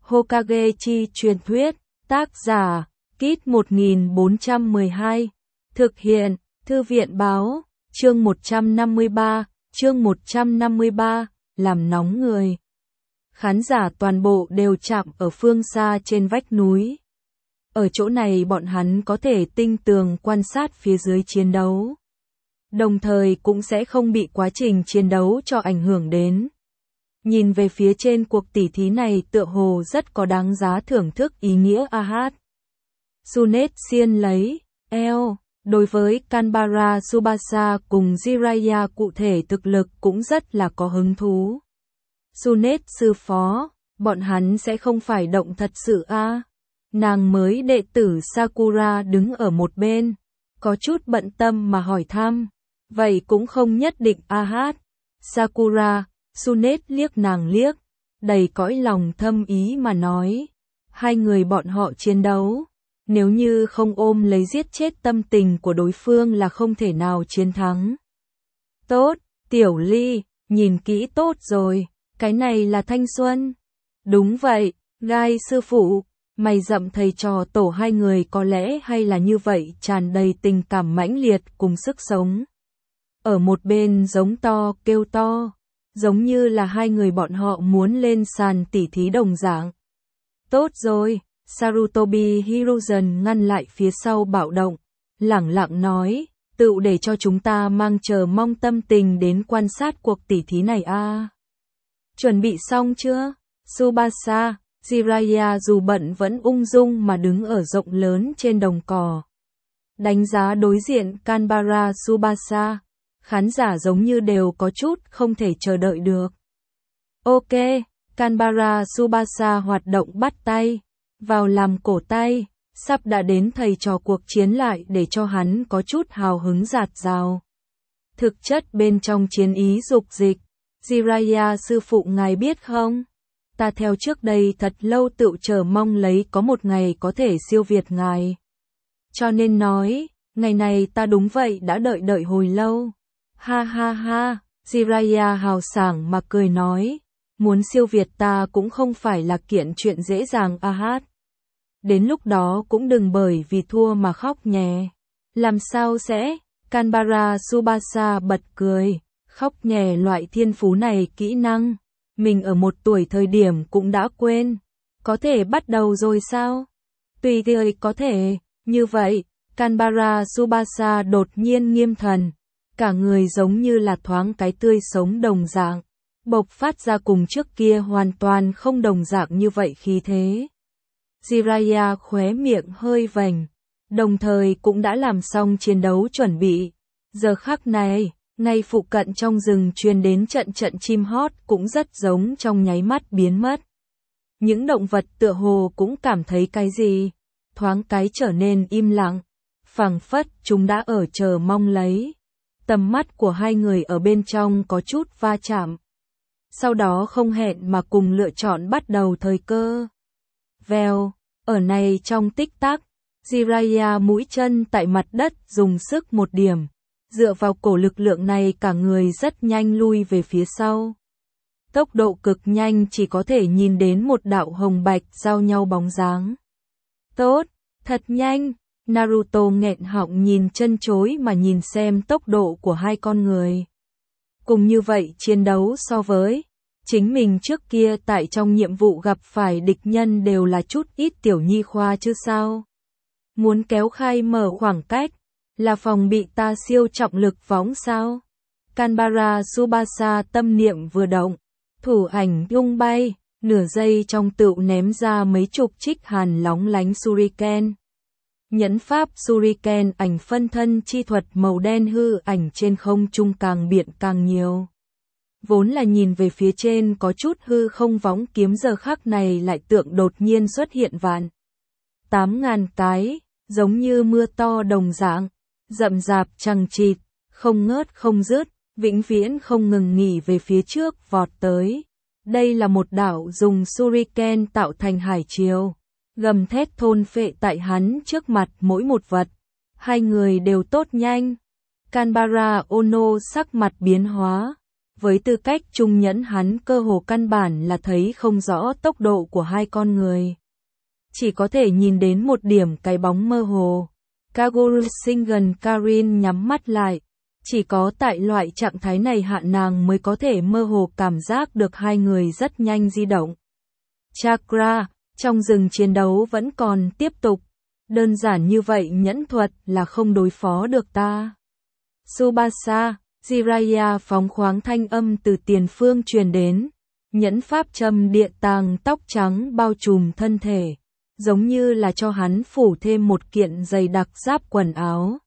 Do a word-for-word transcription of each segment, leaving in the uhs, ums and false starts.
Hokage chi truyền thuyết, tác giả, Kit một nghìn bốn trăm mười hai, thực hiện, Thư viện báo, chương một trăm năm mươi ba, chương một trăm năm mươi ba, làm nóng người. Khán giả toàn bộ đều chạm ở phương xa trên vách núi. Ở chỗ này bọn hắn có thể tinh tường quan sát phía dưới chiến đấu. Đồng thời cũng sẽ không bị quá trình chiến đấu cho ảnh hưởng đến. Nhìn về phía trên cuộc tỉ thí này tựa hồ rất có đáng giá thưởng thức ý nghĩa a hát. Sunet xiên lấy, eo, đối với Kanbara Tsubasa cùng Jiraiya cụ thể thực lực cũng rất là có hứng thú. Sunet sư phó, bọn hắn sẽ không phải động thật sự a? Nàng mới đệ tử Sakura đứng ở một bên, có chút bận tâm mà hỏi thăm. Vậy cũng không nhất định a hát. Sakura, Sunet liếc nàng liếc, đầy cõi lòng thâm ý mà nói. Hai người bọn họ chiến đấu, nếu như không ôm lấy giết chết tâm tình của đối phương là không thể nào chiến thắng. Tốt, Tiểu Ly, nhìn kỹ tốt rồi, cái này là thanh xuân. Đúng vậy, Gai sư phụ, mày dặm thầy trò tổ hai người có lẽ hay là như vậy tràn đầy tình cảm mãnh liệt cùng sức sống. Ở một bên giống to kêu to, giống như là hai người bọn họ muốn lên sàn tỉ thí đồng dạng. Tốt rồi, Sarutobi Hiruzen ngăn lại phía sau bạo động, lẳng lặng nói, tự để cho chúng ta mang chờ mong tâm tình đến quan sát cuộc tỉ thí này a. À. Chuẩn bị xong chưa? Tsubasa, Jiraiya dù bận vẫn ung dung mà đứng ở rộng lớn trên đồng cỏ. Đánh giá đối diện Kanbara Tsubasa, khán giả giống như đều có chút không thể chờ đợi được. Ok, Kanbara Tsubasa hoạt động bắt tay, vào làm cổ tay, sắp đã đến thầy trò cuộc chiến lại để cho hắn có chút hào hứng dạt dào. Thực chất bên trong chiến ý dục dịch, Jiraiya sư phụ ngài biết không? Ta theo trước đây thật lâu tự chờ mong lấy có một ngày có thể siêu việt ngài. Cho nên nói, ngày này ta đúng vậy đã đợi đợi hồi lâu. Ha ha ha, Jiraiya hào sảng mà cười nói, muốn siêu việt ta cũng không phải là kiện chuyện dễ dàng a hát. Đến lúc đó cũng đừng bởi vì thua mà khóc nhè. Làm sao sẽ? Kanbara Tsubasa bật cười, khóc nhè loại thiên phú này kỹ năng. Mình ở một tuổi thời điểm cũng đã quên. Có thể bắt đầu rồi sao? Tùy tiện có thể, như vậy, Kanbara Tsubasa đột nhiên nghiêm thần. Cả người giống như là thoáng cái tươi sống đồng dạng, bộc phát ra cùng trước kia hoàn toàn không đồng dạng như vậy khí thế. Jiraiya khóe miệng hơi vành, đồng thời cũng đã làm xong chiến đấu chuẩn bị. Giờ khắc này, ngay phụ cận trong rừng truyền đến trận trận chim hót cũng rất giống trong nháy mắt biến mất. Những động vật tựa hồ cũng cảm thấy cái gì, thoáng cái trở nên im lặng, phảng phất chúng đã ở chờ mong lấy. Tầm mắt của hai người ở bên trong có chút va chạm. Sau đó không hẹn mà cùng lựa chọn bắt đầu thời cơ. Vèo, ở này trong tích tắc, Jiraiya mũi chân tại mặt đất dùng sức một điểm. Dựa vào cổ lực lượng này cả người rất nhanh lui về phía sau. Tốc độ cực nhanh chỉ có thể nhìn đến một đạo hồng bạch giao nhau bóng dáng. Tốt, thật nhanh. Naruto nghẹn họng nhìn chân chối mà nhìn xem tốc độ của hai con người. Cùng như vậy chiến đấu so với chính mình trước kia tại trong nhiệm vụ gặp phải địch nhân đều là chút ít tiểu nhi khoa chứ sao. Muốn kéo khai mở khoảng cách, là phòng bị ta siêu trọng lực võng sao. Kanbara Tsubasa tâm niệm vừa động, thủ ảnh tung bay, nửa giây trong tựu ném ra mấy chục trích hàn lóng lánh shuriken. Nhẫn pháp Shuriken ảnh phân thân chi thuật màu đen hư ảnh trên không trung càng biện càng nhiều. Vốn là nhìn về phía trên có chút hư không võng kiếm giờ khắc này lại tượng đột nhiên xuất hiện vạn. Tám ngàn cái, giống như mưa to đồng dạng, rậm rạp chằng chịt, không ngớt không dứt, vĩnh viễn không ngừng nghỉ về phía trước vọt tới. Đây là một đảo dùng Shuriken tạo thành hải triều. Gầm thét thôn phệ tại hắn trước mặt mỗi một vật. Hai người đều tốt nhanh. Kanbara Ono sắc mặt biến hóa. với tư cách trung nhẫn hắn cơ hồ căn bản là thấy không rõ tốc độ của hai con người. Chỉ có thể nhìn đến một điểm cái bóng mơ hồ. Kaguru sinh gần Karin nhắm mắt lại. Chỉ có tại loại trạng thái này hạ nàng mới có thể mơ hồ cảm giác được hai người rất nhanh di động. Chakra, trong rừng chiến đấu vẫn còn tiếp tục. Đơn giản như vậy nhẫn thuật là không đối phó được ta. Tsubasa, Jiraiya phóng khoáng thanh âm từ tiền phương truyền đến. Nhẫn pháp châm địa tàng tóc trắng bao trùm thân thể. Giống như là cho hắn phủ thêm một kiện dày đặc giáp quần áo.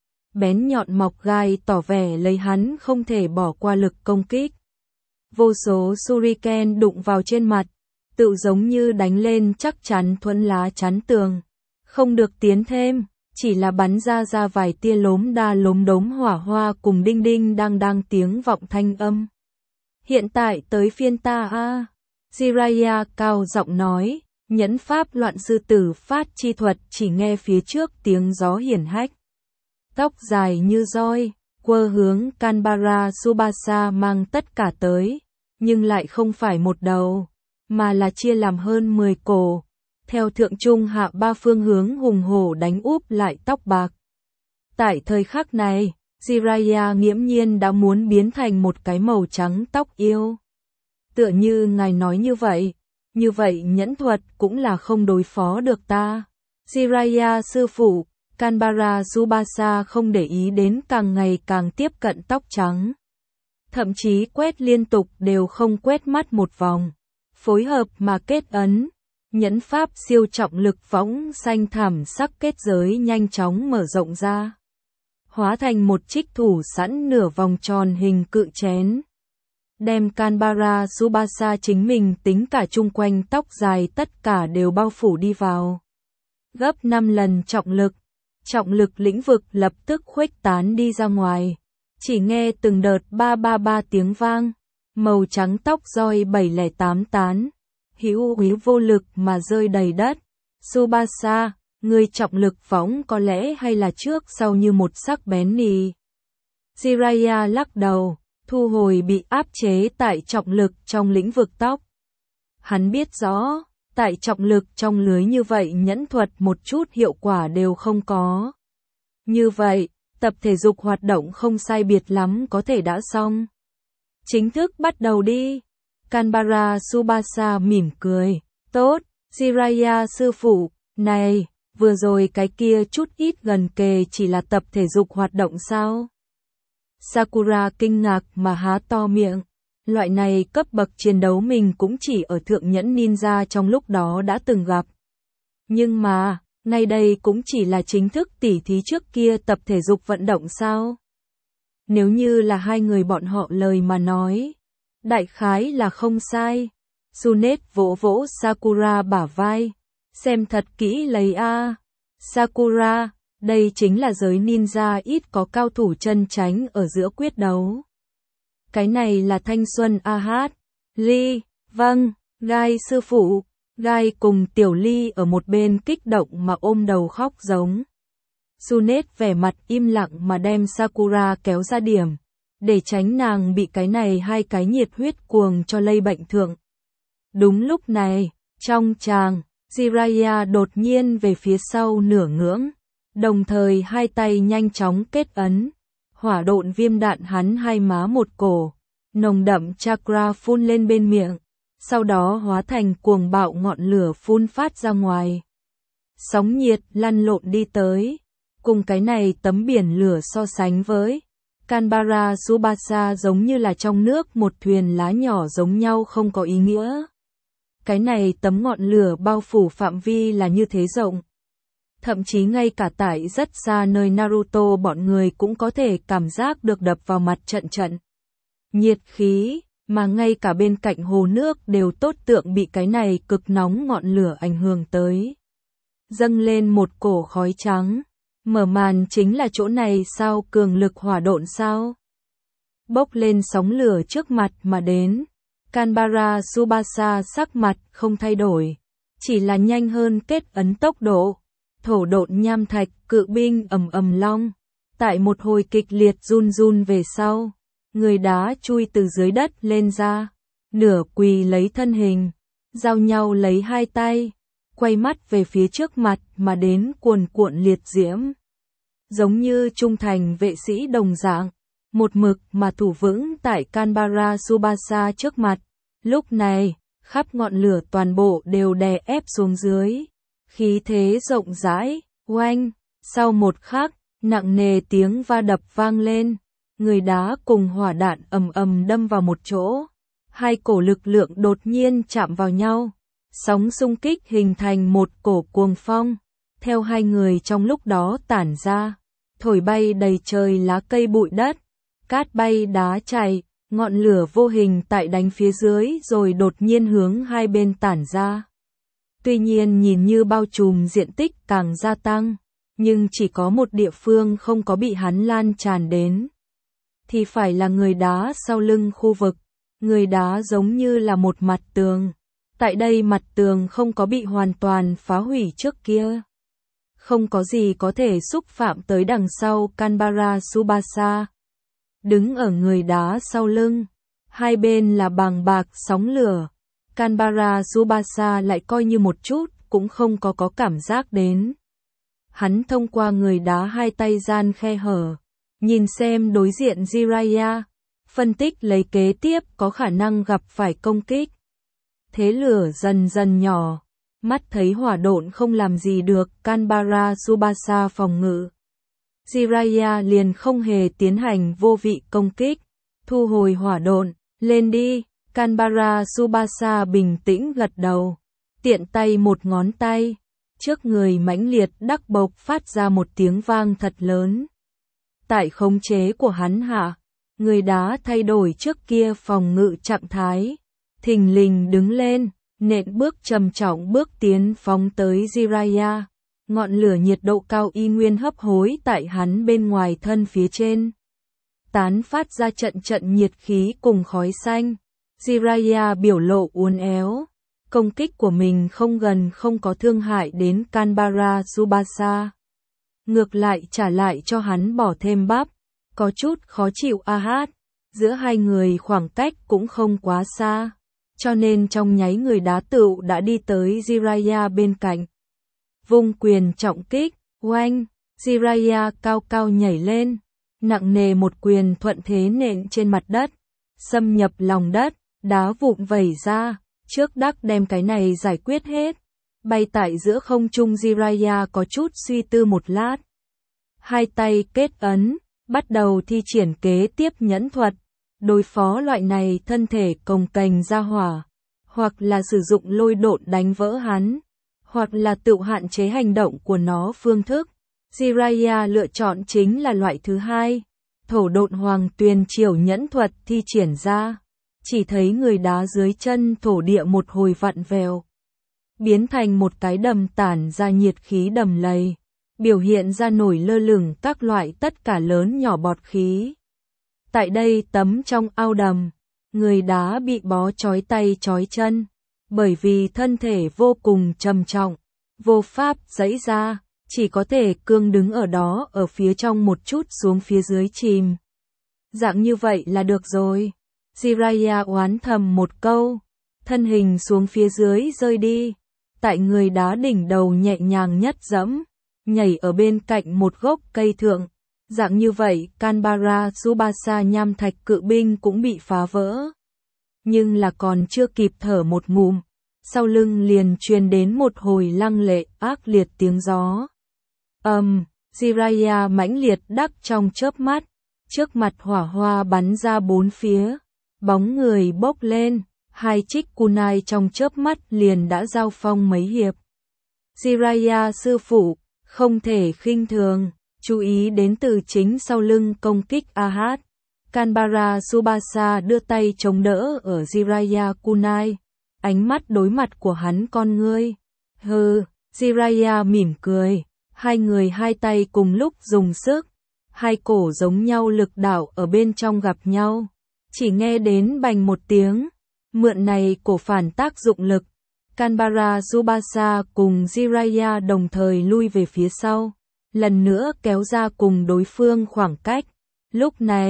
Bén nhọn mọc gai tỏ vẻ lấy hắn không thể bỏ qua lực công kích. Vô số shuriken đụng vào trên mặt, tự giống như đánh lên chắc chắn thuẫn lá chắn tường. Không được tiến thêm, chỉ là bắn ra ra vài tia lốm đa lốm đốm hỏa hoa cùng đinh đinh đang đang tiếng vọng thanh âm. Hiện tại tới phiên ta a. Jiraiya cao giọng nói, nhẫn pháp loạn sư tử phát chi thuật chỉ nghe phía trước tiếng gió hiển hách. Tóc dài như roi, quơ hướng Kanbara Tsubasa mang tất cả tới, nhưng lại không phải một đầu, mà là chia làm hơn mười cổ. Theo thượng trung hạ ba phương hướng hùng hổ đánh úp lại tóc bạc. Tại thời khắc này, Jiraiya nghiễm nhiên đã muốn biến thành một cái màu trắng tóc yêu. Tựa như ngài nói như vậy, như vậy nhẫn thuật cũng là không đối phó được ta. Jiraiya sư phụ, Kanbara Tsubasa không để ý đến càng ngày càng tiếp cận tóc trắng. Thậm chí quét liên tục đều không quét mắt một vòng. Phối hợp mà kết ấn. Nhẫn pháp siêu trọng lực võng xanh thảm sắc kết giới nhanh chóng mở rộng ra. Hóa thành một trích thủ sẵn nửa vòng tròn hình cự chén. Đem Kanbara Tsubasa chính mình tính cả chung quanh tóc dài tất cả đều bao phủ đi vào. Gấp năm lần trọng lực. Trọng lực lĩnh vực lập tức khuếch tán đi ra ngoài. Chỉ nghe từng đợt ba ba ba tiếng vang. Màu trắng tóc roi bảy lẻ tám tán. Hữu hữu vô lực mà rơi đầy đất. Tsubasa, người trọng lực võng có lẽ hay là trước sau như một sắc bén nì. Jiraiya lắc đầu, thu hồi bị áp chế tại trọng lực trong lĩnh vực tóc. Hắn biết rõ, tại trọng lực trong lưới như vậy nhẫn thuật một chút hiệu quả đều không có. Như vậy, tập thể dục hoạt động không sai biệt lắm có thể đã xong. Chính thức bắt đầu đi. Kanbara Tsubasa mỉm cười. Tốt, Jiraiya sư phụ, này, vừa rồi cái kia chút ít gần kề chỉ là tập thể dục hoạt động sao? Sakura kinh ngạc mà há to miệng. Loại này cấp bậc chiến đấu mình cũng chỉ ở thượng nhẫn ninja trong lúc đó đã từng gặp. Nhưng mà, ngay đây cũng chỉ là chính thức tỉ thí trước kia tập thể dục vận động sao? Nếu như là hai người bọn họ lời mà nói, đại khái là không sai. Tsunet vỗ vỗ Sakura bả vai, xem thật kỹ lấy a. Sakura, đây chính là giới ninja ít có cao thủ chân chánh ở giữa quyết đấu. Cái này là thanh xuân a hát. Ly, vâng, Gai sư phụ. Gai cùng Tiểu Ly ở một bên kích động mà ôm đầu khóc giống. Tsunet vẻ mặt im lặng mà đem Sakura kéo ra điểm, để tránh nàng bị cái này hai cái nhiệt huyết cuồng cho lây bệnh thượng. Đúng lúc này, trong tràng, Jiraiya đột nhiên về phía sau nửa ngưỡng, đồng thời hai tay nhanh chóng kết ấn, hỏa độn viêm đạn hắn hai má một cổ, nồng đậm chakra phun lên bên miệng, sau đó hóa thành cuồng bạo ngọn lửa phun phát ra ngoài. Sóng nhiệt lăn lộn đi tới, cùng cái này tấm biển lửa so sánh với Kanbara Tsubasa giống như là trong nước một thuyền lá nhỏ giống nhau không có ý nghĩa. Cái này tấm ngọn lửa bao phủ phạm vi là như thế rộng. Thậm chí ngay cả tại rất xa nơi Naruto bọn người cũng có thể cảm giác được đập vào mặt trận trận. Nhiệt khí, mà ngay cả bên cạnh hồ nước đều tốt tượng bị cái này cực nóng ngọn lửa ảnh hưởng tới. Dâng lên một cổ khói trắng. Mở màn chính là chỗ này sao, cường lực hỏa độn sao? Bốc lên sóng lửa trước mặt mà đến. Kanbara Tsubasa sắc mặt không thay đổi, chỉ là nhanh hơn kết ấn tốc độ. Thổ độn nham thạch cự binh ầm ầm long, tại một hồi kịch liệt run run về sau, người đá chui từ dưới đất lên ra, nửa quỳ lấy thân hình, giao nhau lấy hai tay, quay mắt về phía trước mặt mà đến cuồn cuộn liệt diễm. Giống như trung thành vệ sĩ đồng dạng, một mực mà thủ vững tại Canberra Tsubasa trước mặt. Lúc này, khắp ngọn lửa toàn bộ đều đè ép xuống dưới. Khí thế rộng rãi, oanh, sau một khắc, nặng nề tiếng va đập vang lên. Người đá cùng hỏa đạn ầm ầm đâm vào một chỗ. Hai cổ lực lượng đột nhiên chạm vào nhau. Sóng xung kích hình thành một cổ cuồng phong. Theo hai người trong lúc đó tản ra, thổi bay đầy trời lá cây bụi đất. Cát bay đá chạy, ngọn lửa vô hình tại đánh phía dưới rồi đột nhiên hướng hai bên tản ra. Tuy nhiên nhìn như bao trùm diện tích càng gia tăng, nhưng chỉ có một địa phương không có bị hắn lan tràn đến. Thì phải là người đá sau lưng khu vực. Người đá giống như là một mặt tường. Tại đây mặt tường không có bị hoàn toàn phá hủy trước kia. Không có gì có thể xúc phạm tới đằng sau Canberra Tsubasa. Đứng ở người đá sau lưng, hai bên là bàng bạc sóng lửa. Canberra Tsubasa lại coi như một chút cũng không có có cảm giác đến. Hắn thông qua người đá hai tay gian khe hở, nhìn xem đối diện Jiraiya, phân tích lấy kế tiếp có khả năng gặp phải công kích. Thế lửa dần dần nhỏ, mắt thấy hỏa độn không làm gì được Canberra Tsubasa phòng ngự. Jiraiya liền không hề tiến hành vô vị công kích, thu hồi hỏa độn, lên đi. Canberra Tsubasa bình tĩnh gật đầu, tiện tay một ngón tay, trước người mãnh liệt đắc bộc phát ra một tiếng vang thật lớn. Tại khống chế của hắn hạ, người đá thay đổi trước kia phòng ngự trạng thái, thình lình đứng lên, nện bước trầm trọng bước tiến phóng tới Jiraiya. Ngọn lửa nhiệt độ cao y nguyên hấp hối tại hắn bên ngoài thân phía trên, tán phát ra trận trận nhiệt khí cùng khói xanh. Jiraiya biểu lộ uốn éo, công kích của mình không gần không có thương hại đến Canberra Tsubasa. Ngược lại trả lại cho hắn bỏ thêm bắp, có chút khó chịu a hát. Giữa hai người khoảng cách cũng không quá xa, cho nên trong nháy người đá tựu đã đi tới Jiraiya bên cạnh. Vung quyền trọng kích, oanh, Jiraiya cao cao nhảy lên, nặng nề một quyền thuận thế nện trên mặt đất, xâm nhập lòng đất, đá vụn vẩy ra, trước đắc đem cái này giải quyết hết. Bay tại giữa không trung Jiraiya có chút suy tư một lát. Hai tay kết ấn, bắt đầu thi triển kế tiếp nhẫn thuật, đối phó loại này thân thể cồng kềnh ra hỏa, hoặc là sử dụng lôi độn đánh vỡ hắn, hoặc là tự hạn chế hành động của nó phương thức. Jiraiya lựa chọn chính là loại thứ hai, thổ độn hoàng tuyền triều nhẫn thuật thi triển ra. Chỉ thấy người đá dưới chân thổ địa một hồi vặn vẹo, biến thành một cái đầm tản ra nhiệt khí đầm lầy, biểu hiện ra nổi lơ lửng các loại tất cả lớn nhỏ bọt khí. Tại đây tấm trong ao đầm, người đá bị bó trói tay trói chân, bởi vì thân thể vô cùng trầm trọng, vô pháp giãy ra, chỉ có thể cương đứng ở đó ở phía trong một chút xuống phía dưới chìm. Dạng như vậy là được rồi. Jiraiya oán thầm một câu, thân hình xuống phía dưới rơi đi, tại người đá đỉnh đầu nhẹ nhàng nhất dẫm, nhảy ở bên cạnh một gốc cây thượng. Dạng như vậy Canberra Tsubasa nham thạch cự binh cũng bị phá vỡ. Nhưng là còn chưa kịp thở một ngụm, sau lưng liền truyền đến một hồi lăng lệ ác liệt tiếng gió. Ầm, um, Jiraiya mãnh liệt đắc trong chớp mắt, trước mặt hỏa hoa bắn ra bốn phía. Bóng người bốc lên, hai trích kunai trong chớp mắt liền đã giao phong mấy hiệp. Jiraiya sư phụ, không thể khinh thường, chú ý đến từ chính sau lưng công kích a hát. Canberra Tsubasa đưa tay chống đỡ ở Jiraiya kunai, ánh mắt đối mặt của hắn con ngươi. Hừ, Jiraiya mỉm cười, hai người hai tay cùng lúc dùng sức, hai cổ giống nhau lực đạo ở bên trong gặp nhau. Chỉ nghe đến bành một tiếng, mượn này cổ phản tác dụng lực, Canberra Tsubasa cùng Jiraiya đồng thời lui về phía sau, lần nữa kéo ra cùng đối phương khoảng cách. Lúc này,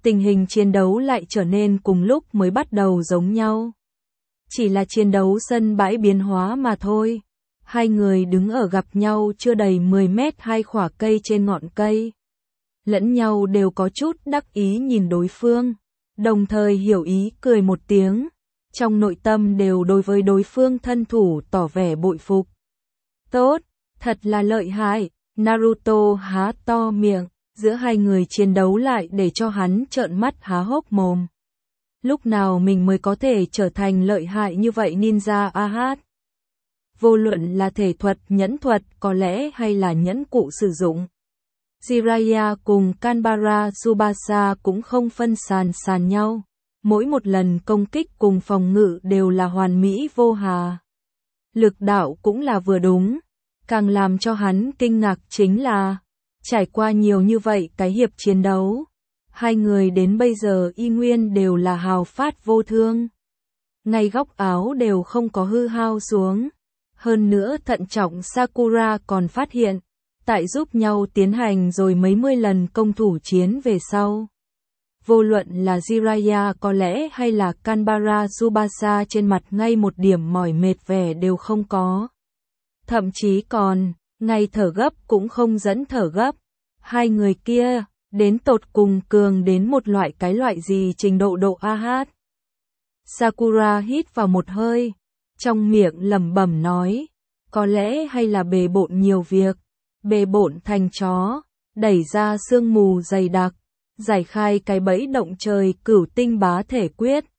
tình hình chiến đấu lại trở nên cùng lúc mới bắt đầu giống nhau. Chỉ là chiến đấu sân bãi biến hóa mà thôi. Hai người đứng ở gặp nhau chưa đầy mười mét hai khỏa cây trên ngọn cây. Lẫn nhau đều có chút đắc ý nhìn đối phương, đồng thời hiểu ý cười một tiếng. Trong nội tâm đều đối với đối phương thân thủ tỏ vẻ bội phục. Tốt, thật là lợi hại, Naruto há to miệng, giữa hai người chiến đấu lại để cho hắn trợn mắt há hốc mồm. Lúc nào mình mới có thể trở thành lợi hại như vậy ninja a hát? Vô luận là thể thuật, nhẫn thuật có lẽ hay là nhẫn cụ sử dụng. Jiraiya cùng Kanbara Tsubasa cũng không phân sàn sàn nhau. Mỗi một lần công kích cùng phòng ngự đều là hoàn mỹ vô hà. Lực đạo cũng là vừa đúng. Càng làm cho hắn kinh ngạc chính là, trải qua nhiều như vậy cái hiệp chiến đấu, hai người đến bây giờ y nguyên đều là hào phát vô thương. Ngay góc áo đều không có hư hao xuống. Hơn nữa thận trọng Sakura còn phát hiện, tại giúp nhau tiến hành rồi mấy mươi lần công thủ chiến về sau. Vô luận là Jiraiya có lẽ hay là Kanbara Tsubasa trên mặt ngay một điểm mỏi mệt vẻ đều không có. Thậm chí còn, ngay thở gấp cũng không dẫn thở gấp. Hai người kia, đến tột cùng cường đến một loại cái loại gì trình độ độ a hát. Sakura hít vào một hơi, trong miệng lẩm bẩm nói, có lẽ hay là bề bộn nhiều việc, bề bộn thành chó, đẩy ra sương mù dày đặc, giải khai cái bẫy động trời cửu tinh bá thể quyết.